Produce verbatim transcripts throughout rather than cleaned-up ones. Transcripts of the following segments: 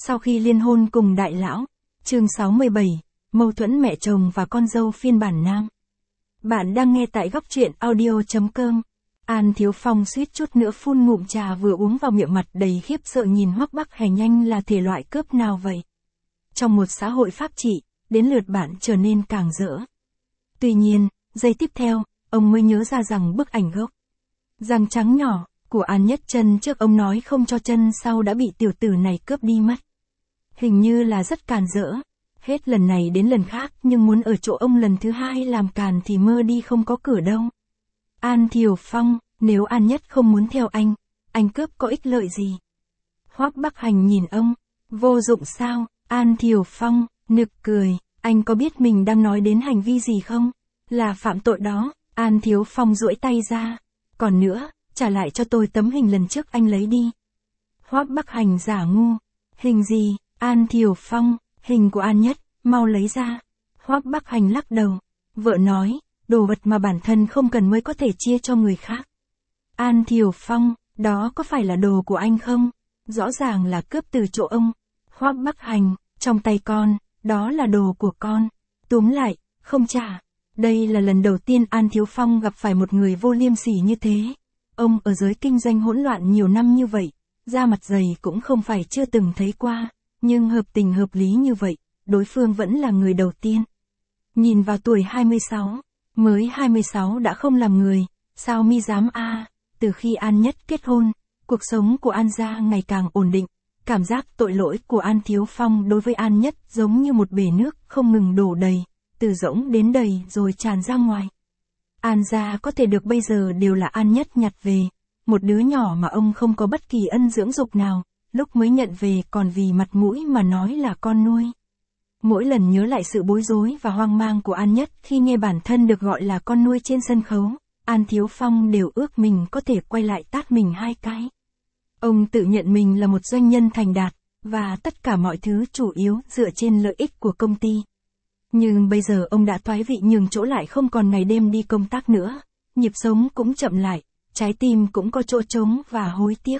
Sau khi liên hôn cùng đại lão, chương sáu mươi bảy, mâu thuẫn mẹ chồng và con dâu phiên bản nam. Bạn đang nghe tại góc truyện audio.com. An Thiếu Phong suýt chút nữa phun ngụm trà vừa uống vào miệng, mặt đầy khiếp sợ nhìn Hoắc Bắc Hành. Anh là thể loại cướp nào vậy? Trong một xã hội pháp trị, đến lượt bạn trở nên càng rỡ. Tuy nhiên, giây tiếp theo, ông mới nhớ ra rằng bức ảnh gốc răng trắng nhỏ của An Nhất chân trước ông nói không cho chân sau đã bị tiểu tử này cướp đi mất. Hình như là rất càn rỡ. Hết lần này đến lần khác, nhưng muốn ở chỗ ông lần thứ hai làm càn thì mơ đi không có cửa đâu. An Thiều Phong, nếu An Nhất không muốn theo anh, anh cướp có ích lợi gì? Hoắc Bắc Hành nhìn ông, vô dụng sao? An Thiều Phong, nực cười, anh có biết mình đang nói đến hành vi gì không? Là phạm tội đó. An Thiếu Phong duỗi tay ra. Còn nữa, trả lại cho tôi tấm hình lần trước anh lấy đi. Hoắc Bắc Hành giả ngu. Hình gì? An Thiều Phong, hình của An Nhất, mau lấy ra. Hoắc Bắc Hành lắc đầu. Vợ nói, đồ vật mà bản thân không cần mới có thể chia cho người khác. An Thiều Phong, đó có phải là đồ của anh không? Rõ ràng là cướp từ chỗ ông. Hoắc Bắc Hành, trong tay con, đó là đồ của con. Túm lại, không trả. Đây là lần đầu tiên An Thiếu Phong gặp phải một người vô liêm sỉ như thế. Ông ở giới kinh doanh hỗn loạn nhiều năm như vậy, da mặt dày cũng không phải chưa từng thấy qua, nhưng hợp tình hợp lý như vậy, đối phương vẫn là người đầu tiên. Nhìn vào tuổi hai mươi sáu, mới hai mươi sáu đã không làm người, sao mi dám a? À? Từ khi An Nhất kết hôn, cuộc sống của An gia ngày càng ổn định, cảm giác tội lỗi của An Thiếu Phong đối với An Nhất giống như một bể nước không ngừng đổ đầy, từ rỗng đến đầy rồi tràn ra ngoài. An gia có thể được bây giờ đều là An Nhất nhặt về, một đứa nhỏ mà ông không có bất kỳ ân dưỡng dục nào, lúc mới nhận về còn vì mặt mũi mà nói là con nuôi. Mỗi lần nhớ lại sự bối rối và hoang mang của An Nhất khi nghe bản thân được gọi là con nuôi trên sân khấu, An Thiếu Phong đều ước mình có thể quay lại tát mình hai cái. Ông tự nhận mình là một doanh nhân thành đạt, và tất cả mọi thứ chủ yếu dựa trên lợi ích của công ty. Nhưng bây giờ ông đã thoái vị nhường chỗ lại, không còn ngày đêm đi công tác nữa, nhịp sống cũng chậm lại, trái tim cũng có chỗ trống và hối tiếc.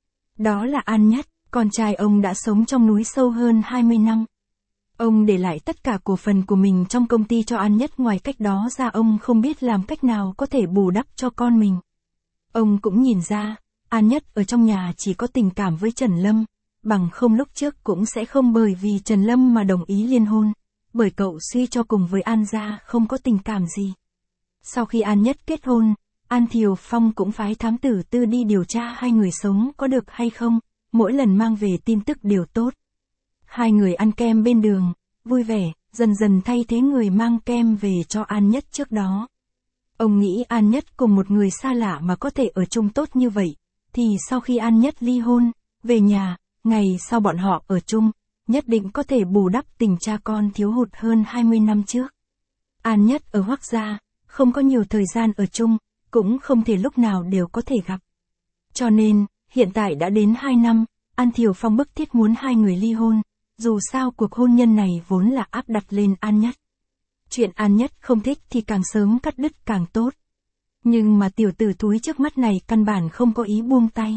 Đó là An Nhất, con trai ông đã sống trong núi sâu hơn hai mươi năm. Ông để lại tất cả cổ phần của mình trong công ty cho An Nhất, ngoài cách đó ra ông không biết làm cách nào có thể bù đắp cho con mình. Ông cũng nhìn ra, An Nhất ở trong nhà chỉ có tình cảm với Trần Lâm, bằng không lúc trước cũng sẽ không bởi vì Trần Lâm mà đồng ý liên hôn, bởi cậu suy cho cùng với An gia không có tình cảm gì. Sau khi An Nhất kết hôn, An Thiều Phong cũng phái thám tử tư đi điều tra hai người sống có được hay không, mỗi lần mang về tin tức đều tốt. Hai người ăn kem bên đường, vui vẻ, dần dần thay thế người mang kem về cho An Nhất trước đó. Ông nghĩ An Nhất cùng một người xa lạ mà có thể ở chung tốt như vậy, thì sau khi An Nhất ly hôn, về nhà, ngày sau bọn họ ở chung, nhất định có thể bù đắp tình cha con thiếu hụt hơn hai mươi năm trước. An Nhất ở Hoắc gia, không có nhiều thời gian ở chung, cũng không thể lúc nào đều có thể gặp. Cho nên, hiện tại đã đến hai năm, An Thiều Phong bức thiết muốn hai người ly hôn, dù sao cuộc hôn nhân này vốn là áp đặt lên An Nhất. Chuyện An Nhất không thích thì càng sớm cắt đứt càng tốt. Nhưng mà tiểu tử thúi trước mắt này căn bản không có ý buông tay.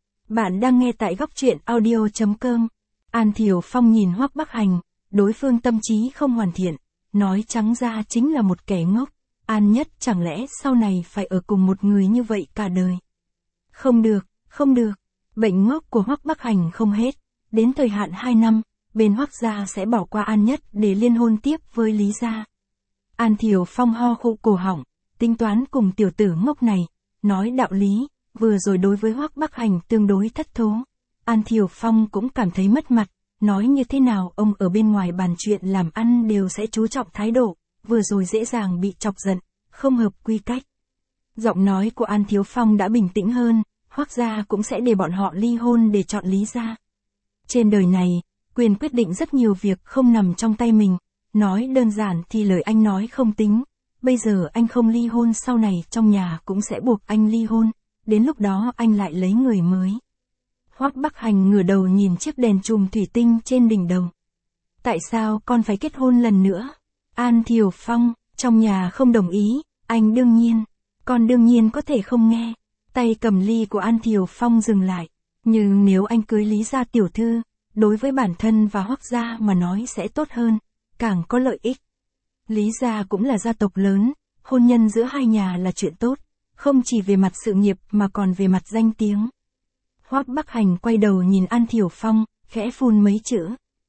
Bạn đang nghe tại góc truyện audio.com. An Thiều Phong nhìn Hoắc Bắc Hành, đối phương tâm trí không hoàn thiện, nói trắng ra chính là một kẻ ngốc. An Nhất chẳng lẽ sau này phải ở cùng một người như vậy cả đời? Không được, không được. Bệnh ngốc của Hoắc Bắc Hành không hết. Đến thời hạn hai năm, bên Hoắc gia sẽ bỏ qua An Nhất để liên hôn tiếp với Lý gia. An Thiều Phong ho khụ cổ họng, tính toán cùng tiểu tử ngốc này, nói đạo lý, vừa rồi đối với Hoắc Bắc Hành tương đối thất thố. An Thiều Phong cũng cảm thấy mất mặt, nói như thế nào ông ở bên ngoài bàn chuyện làm ăn đều sẽ chú trọng thái độ, vừa rồi dễ dàng bị chọc giận, không hợp quy cách. Giọng nói của An Thiếu Phong đã bình tĩnh hơn, Hoắc gia cũng sẽ để bọn họ ly hôn để chọn Lý gia. Trên đời này, quyền quyết định rất nhiều việc không nằm trong tay mình, nói đơn giản thì lời anh nói không tính, bây giờ anh không ly hôn sau này trong nhà cũng sẽ buộc anh ly hôn, đến lúc đó anh lại lấy người mới. Hoắc Bắc Hành ngửa đầu nhìn chiếc đèn chùm thủy tinh trên đỉnh đầu. Tại sao con phải kết hôn lần nữa? An Thiều Phong, trong nhà không đồng ý, anh đương nhiên, con đương nhiên có thể không nghe. Tay cầm ly của An Thiều Phong dừng lại, nhưng nếu anh cưới Lý gia tiểu thư, đối với bản thân và Hoắc gia mà nói sẽ tốt hơn, càng có lợi ích. Lý gia cũng là gia tộc lớn, hôn nhân giữa hai nhà là chuyện tốt, không chỉ về mặt sự nghiệp mà còn về mặt danh tiếng. Hoắc Bắc Hành quay đầu nhìn An Thiểu Phong, khẽ phun mấy chữ.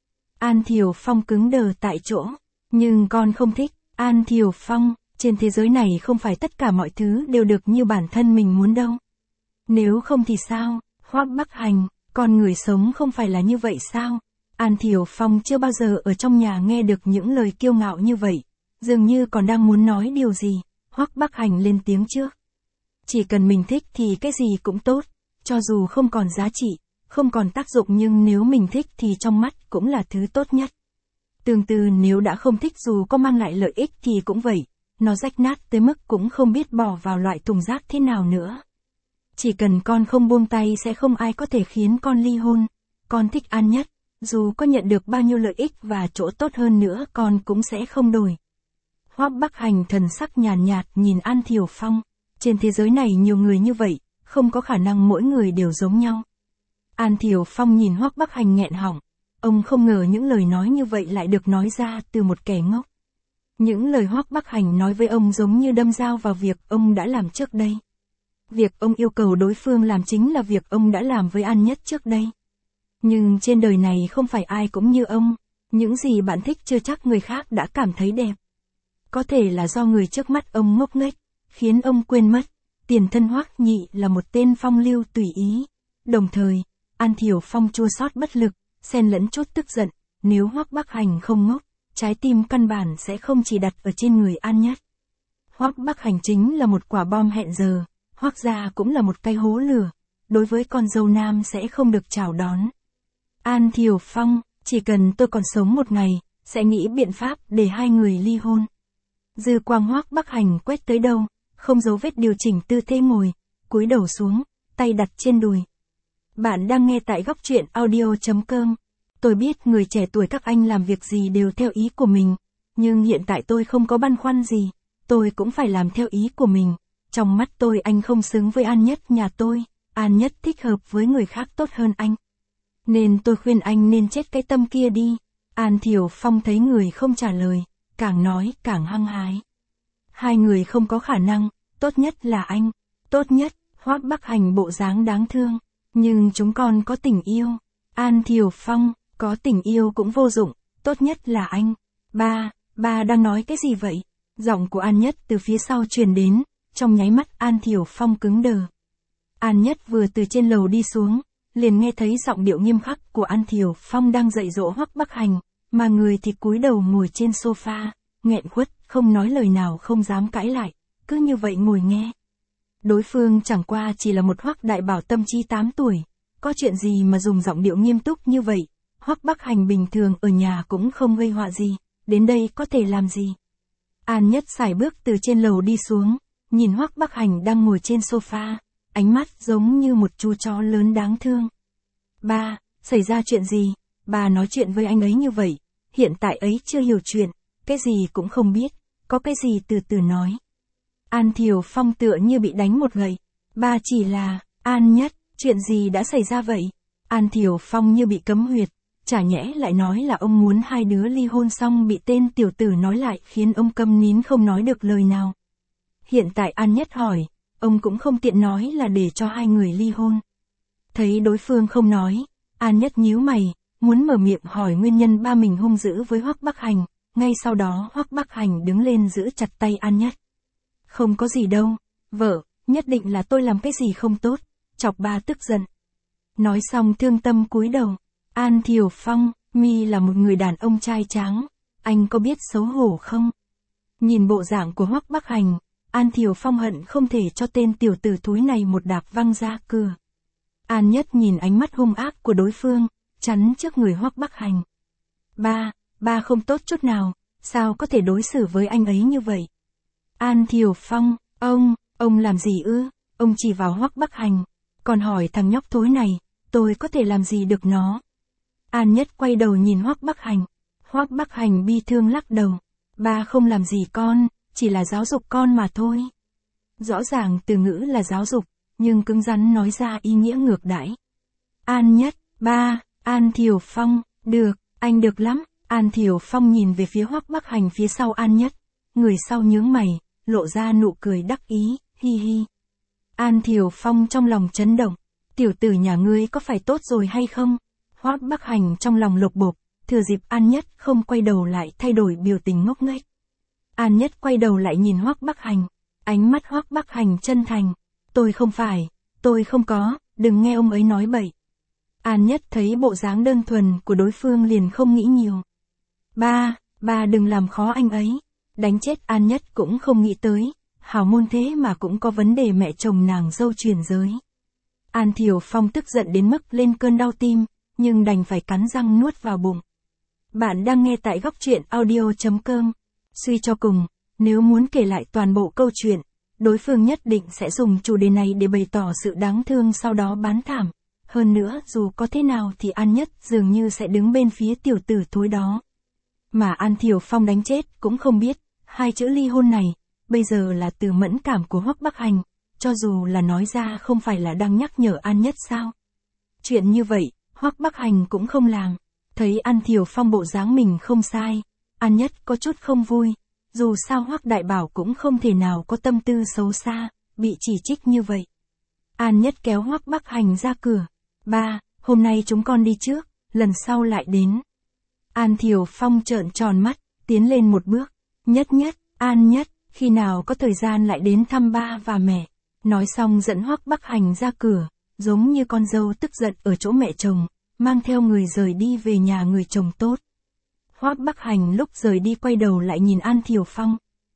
An Thiểu Phong cứng đờ tại chỗ, nhưng con không thích. An Thiểu Phong, trên thế giới này không phải tất cả mọi thứ đều được như bản thân mình muốn đâu. Nếu không thì sao? Hoắc Bắc Hành, con người sống không phải là như vậy sao? An Thiểu Phong chưa bao giờ ở trong nhà nghe được những lời kiêu ngạo như vậy, dường như còn đang muốn nói điều gì. Hoắc Bắc Hành lên tiếng trước. Chỉ cần mình thích thì cái gì cũng tốt, cho dù không còn giá trị, không còn tác dụng, nhưng nếu mình thích thì trong mắt cũng là thứ tốt nhất. Tương tự nếu đã không thích dù có mang lại lợi ích thì cũng vậy, nó rách nát tới mức cũng không biết bỏ vào loại thùng rác thế nào nữa. Chỉ cần con không buông tay sẽ không ai có thể khiến con ly hôn. Con thích An Nhất, dù có nhận được bao nhiêu lợi ích và chỗ tốt hơn nữa con cũng sẽ không đổi. Hoắc Bắc Hành thần sắc nhàn nhạt, nhạt nhìn An Thiểu Phong. Trên thế giới này nhiều người như vậy, không có khả năng mỗi người đều giống nhau. An Thiểu Phong nhìn Hoắc Bắc Hành nghẹn họng. Ông không ngờ những lời nói như vậy lại được nói ra từ một kẻ ngốc. Những lời Hoắc Bắc Hành nói với ông giống như đâm dao vào việc ông đã làm trước đây. Việc ông yêu cầu đối phương làm chính là việc ông đã làm với An Nhất trước đây. Nhưng trên đời này không phải ai cũng như ông, những gì bạn thích chưa chắc người khác đã cảm thấy đẹp. Có thể là do người trước mắt ông ngốc nghếch, khiến ông quên mất, tiền thân Hoắc Nhị là một tên phong lưu tùy ý. Đồng thời, An Thiểu Phong chua xót bất lực, xen lẫn chút tức giận, nếu Hoắc Bắc Hành không ngốc, trái tim căn bản sẽ không chỉ đặt ở trên người An Nhất. Hoắc Bắc Hành chính là một quả bom hẹn giờ, Hoắc gia cũng là một cây hố lửa, đối với con dâu nam sẽ không được chào đón. An Thiểu Phong, chỉ cần tôi còn sống một ngày, sẽ nghĩ biện pháp để hai người ly hôn. Dư quang Hoắc Bắc Hành quét tới đâu, không dấu vết điều chỉnh tư thế ngồi, cúi đầu xuống, tay đặt trên đùi. Bạn đang nghe tại góc truyện audio chấm com. Tôi biết người trẻ tuổi các anh làm việc gì đều theo ý của mình, nhưng hiện tại tôi không có băn khoăn gì, tôi cũng phải làm theo ý của mình. Trong mắt tôi anh không xứng với An Nhất nhà tôi, An Nhất thích hợp với người khác tốt hơn anh. Nên tôi khuyên anh nên chết cái tâm kia đi. An Thiểu Phong thấy người không trả lời, càng nói càng hăng hái. Hai người không có khả năng, tốt nhất là anh, tốt nhất. Hoắc Bắc Hành bộ dáng đáng thương, nhưng chúng con có tình yêu. An Thiểu Phong, có tình yêu cũng vô dụng, tốt nhất là anh. Ba, ba đang nói cái gì vậy? Giọng của An Nhất từ phía sau truyền đến, trong nháy mắt An Thiểu Phong cứng đờ. An Nhất vừa từ trên lầu đi xuống, liền nghe thấy giọng điệu nghiêm khắc của An Thiểu Phong đang dạy dỗ Hoắc Bắc Hành, mà người thì cúi đầu ngồi trên sofa, nghẹn khuất, không nói lời nào, không dám cãi lại, cứ như vậy ngồi nghe. Đối phương chẳng qua chỉ là một Hoắc đại bảo tâm trí tám tuổi, có chuyện gì mà dùng giọng điệu nghiêm túc như vậy. Hoắc Bắc Hành bình thường ở nhà cũng không gây họa gì, đến đây có thể làm gì. An Nhất sải bước từ trên lầu đi xuống, nhìn Hoắc Bắc Hành đang ngồi trên sofa, ánh mắt giống như một chú chó lớn đáng thương. Ba, xảy ra chuyện gì? Bà nói chuyện với anh ấy như vậy, hiện tại ấy chưa hiểu chuyện, cái gì cũng không biết, có cái gì từ từ nói. An Thiểu Phong tựa như bị đánh một gậy. Ba chỉ là, An Nhất, chuyện gì đã xảy ra vậy? An Thiểu Phong như bị cấm huyệt, chả nhẽ lại nói là ông muốn hai đứa ly hôn, xong bị tên tiểu tử nói lại khiến ông câm nín không nói được lời nào. Hiện tại An Nhất hỏi, ông cũng không tiện nói là để cho hai người ly hôn. Thấy đối phương không nói, An Nhất nhíu mày, muốn mở miệng hỏi nguyên nhân ba mình hung dữ với Hoắc Bắc Hành, ngay sau đó Hoắc Bắc Hành đứng lên giữ chặt tay An Nhất. Không có gì đâu, vợ, nhất định là tôi làm cái gì không tốt, chọc ba tức giận. Nói xong thương tâm cúi đầu. An Thiểu Phong, mi là một người đàn ông trai tráng, anh có biết xấu hổ không? Nhìn bộ dạng của Hoắc Bắc Hành, An Thiểu Phong hận không thể cho tên tiểu tử thúi này một đạp văng ra cửa. An Nhất nhìn ánh mắt hung ác của đối phương, chắn trước người Hoắc Bắc Hành. Ba, ba không tốt chút nào, sao có thể đối xử với anh ấy như vậy? An Thiểu Phong, ông, ông làm gì ư? Ông chỉ vào Hoắc Bắc Hành, còn hỏi thằng nhóc thối này, tôi có thể làm gì được nó? An Nhất quay đầu nhìn Hoắc Bắc Hành. Hoắc Bắc Hành bi thương lắc đầu. Ba không làm gì con, chỉ là giáo dục con mà thôi. Rõ ràng từ ngữ là giáo dục, nhưng cứng rắn nói ra ý nghĩa ngược đãi. An Nhất, ba, An Thiểu Phong, được, anh được lắm. An Thiểu Phong nhìn về phía Hoắc Bắc Hành phía sau An Nhất. Người sau nhướng mày, lộ ra nụ cười đắc ý, hi hi. An Thiểu Phong trong lòng chấn động. Tiểu tử nhà ngươi có phải tốt rồi hay không? Hoắc Bắc Hành trong lòng lục bộp, thừa dịp An Nhất không quay đầu lại thay đổi biểu tình ngốc nghếch. An Nhất quay đầu lại nhìn Hoắc Bắc Hành. Ánh mắt Hoắc Bắc Hành chân thành. Tôi không phải, tôi không có, đừng nghe ông ấy nói bậy. An Nhất thấy bộ dáng đơn thuần của đối phương liền không nghĩ nhiều. Ba, ba đừng làm khó anh ấy. Đánh chết An Nhất cũng không nghĩ tới. Hảo môn thế mà cũng có vấn đề mẹ chồng nàng dâu chuyển giới. An Thiểu Phong tức giận đến mức lên cơn đau tim, nhưng đành phải cắn răng nuốt vào bụng. Bạn đang nghe tại góc truyện audio chấm com. Suy cho cùng, nếu muốn kể lại toàn bộ câu chuyện, đối phương nhất định sẽ dùng chủ đề này để bày tỏ sự đáng thương sau đó bán thảm. Hơn nữa dù có thế nào thì An Nhất dường như sẽ đứng bên phía tiểu tử thối đó. Mà An Thiểu Phong đánh chết cũng không biết, hai chữ ly hôn này, bây giờ là từ mẫn cảm của Hoắc Bắc Hành, cho dù là nói ra không phải là đang nhắc nhở An Nhất sao. Chuyện như vậy, Hoắc Bắc Hành cũng không làm. Thấy An Thiểu Phong bộ dáng mình không sai, An Nhất có chút không vui. Dù sao Hoắc Đại Bảo cũng không thể nào có tâm tư xấu xa, bị chỉ trích như vậy. An Nhất kéo Hoắc Bắc Hành ra cửa. Ba, hôm nay chúng con đi trước, lần sau lại đến. An Thiểu Phong trợn tròn mắt, tiến lên một bước. Nhất Nhất, An Nhất, khi nào có thời gian lại đến thăm ba và mẹ. Nói xong dẫn Hoắc Bắc Hành ra cửa, giống như con dâu tức giận ở chỗ mẹ chồng, mang theo người rời đi về nhà người chồng tốt. Hoắc Bắc Hành lúc rời đi quay đầu lại nhìn An Thiểu Phong.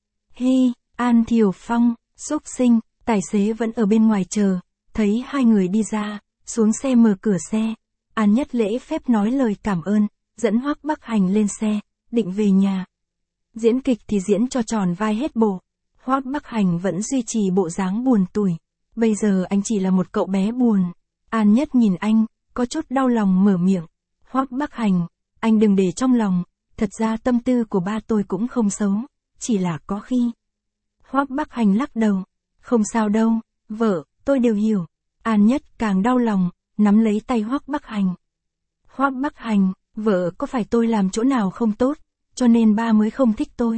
Hi, An Thiểu Phong, xúc sinh, tài xế vẫn ở bên ngoài chờ, thấy hai người đi ra, xuống xe mở cửa xe. An Nhất lễ phép nói lời cảm ơn, dẫn Hoắc Bắc Hành lên xe, định về nhà. Diễn kịch thì diễn cho tròn vai hết bộ. Hoắc Bắc Hành vẫn duy trì bộ dáng buồn tủi. Bây giờ anh chỉ là một cậu bé buồn. An Nhất nhìn anh, có chút đau lòng mở miệng. Hoắc Bắc Hành, anh đừng để trong lòng. Thật ra tâm tư của ba tôi cũng không xấu, chỉ là có khi. Hoắc Bắc Hành lắc đầu. Không sao đâu, vợ, tôi đều hiểu. An Nhất càng đau lòng, nắm lấy tay Hoắc Bắc Hành. Hoắc Bắc Hành, vợ có phải tôi làm chỗ nào không tốt, cho nên ba mới không thích tôi.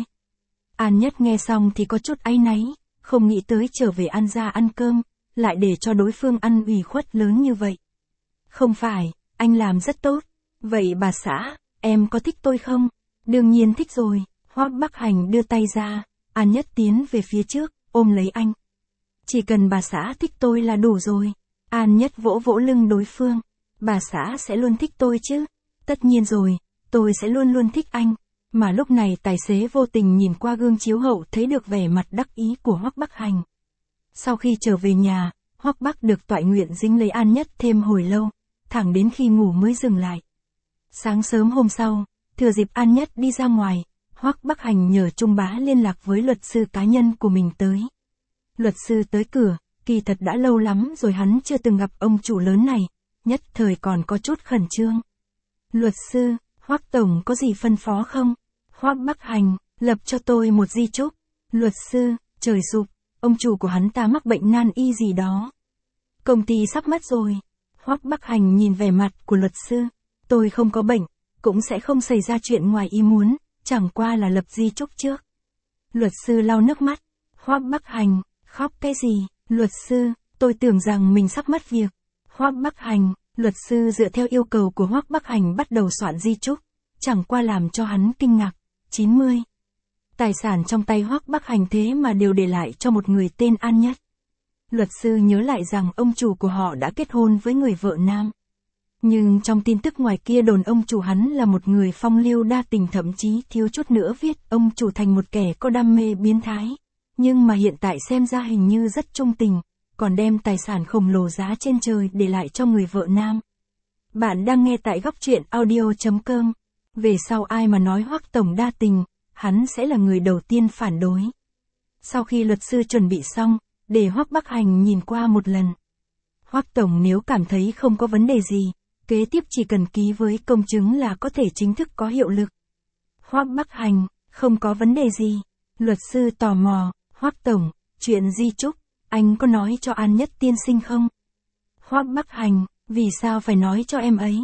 An Nhất nghe xong thì có chút áy náy, không nghĩ tới trở về An gia ăn cơm, lại để cho đối phương ăn ủy khuất lớn như vậy. Không phải, anh làm rất tốt. Vậy bà xã, em có thích tôi không? Đương nhiên thích rồi. Hoắc Bắc Hành đưa tay ra, An Nhất tiến về phía trước, ôm lấy anh. Chỉ cần bà xã thích tôi là đủ rồi. An Nhất vỗ vỗ lưng đối phương. Bà xã sẽ luôn thích tôi chứ? Tất nhiên rồi, tôi sẽ luôn luôn thích anh. Mà lúc này tài xế vô tình nhìn qua gương chiếu hậu thấy được vẻ mặt đắc ý của Hoắc Bắc Hành. Sau khi trở về nhà, Hoắc Bắc được toại nguyện dính lấy An Nhất thêm hồi lâu, thẳng đến khi ngủ mới dừng lại. Sáng sớm hôm sau, thừa dịp An Nhất đi ra ngoài, Hoắc Bắc Hành nhờ Trung Bá liên lạc với luật sư cá nhân của mình tới. Luật sư tới cửa, kỳ thật đã lâu lắm rồi hắn chưa từng gặp ông chủ lớn này, nhất thời còn có chút khẩn trương. Luật sư, Hoắc tổng có gì phân phó không? Hoắc Bắc Hành, lập cho tôi một di chúc. Luật sư, trời sụp, ông chủ của hắn ta mắc bệnh nan y gì đó. Công ty sắp mất rồi. Hoắc Bắc Hành nhìn vẻ mặt của luật sư. Tôi không có bệnh, cũng sẽ không xảy ra chuyện ngoài ý muốn, chẳng qua là lập di chúc trước. Luật sư lau nước mắt. Hoắc Bắc Hành, khóc cái gì? Luật sư, tôi tưởng rằng mình sắp mất việc. Hoắc Bắc Hành, luật sư dựa theo yêu cầu của Hoắc Bắc Hành bắt đầu soạn di chúc, chẳng qua làm cho hắn kinh ngạc. chín mươi. Tài sản trong tay Hoắc Bắc Hành thế mà đều để lại cho một người tên An Nhất. Luật sư nhớ lại rằng ông chủ của họ đã kết hôn với người vợ nam. Nhưng trong tin tức ngoài kia đồn ông chủ hắn là một người phong lưu đa tình, thậm chí thiếu chút nữa viết ông chủ thành một kẻ có đam mê biến thái. Nhưng mà hiện tại xem ra hình như rất trung tình, còn đem tài sản khổng lồ giá trên trời để lại cho người vợ nam. Bạn đang nghe tại góc truyện audio chấm com. Về sau ai mà nói Hoắc tổng đa tình, hắn sẽ là người đầu tiên phản đối. Sau khi luật sư chuẩn bị xong, để Hoắc Bắc Hành nhìn qua một lần. Hoắc tổng nếu cảm thấy không có vấn đề gì, kế tiếp chỉ cần ký với công chứng là có thể chính thức có hiệu lực. Hoắc Bắc Hành, không có vấn đề gì. Luật sư tò mò, Hoắc tổng, chuyện di chúc, anh có nói cho An Nhất tiên sinh không? Hoắc Bắc Hành, vì sao phải nói cho em ấy?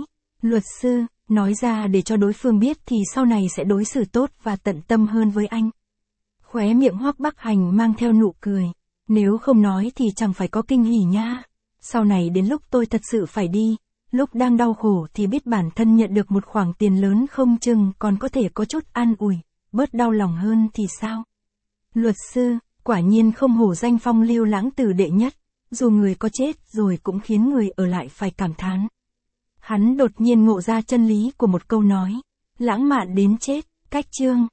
Luật sư, nói ra để cho đối phương biết thì sau này sẽ đối xử tốt và tận tâm hơn với anh. Khóe miệng Hoắc Bắc Hành mang theo nụ cười. Nếu không nói thì chẳng phải có kinh hỉ nha. Sau này đến lúc tôi thật sự phải đi, lúc đang đau khổ thì biết bản thân nhận được một khoản tiền lớn không chừng còn có thể có chút an ủi, bớt đau lòng hơn thì sao? Luật sư, quả nhiên không hổ danh phong lưu lãng tử đệ nhất, dù người có chết rồi cũng khiến người ở lại phải cảm thán. Hắn đột nhiên ngộ ra chân lý của một câu nói, lãng mạn đến chết, cách chương.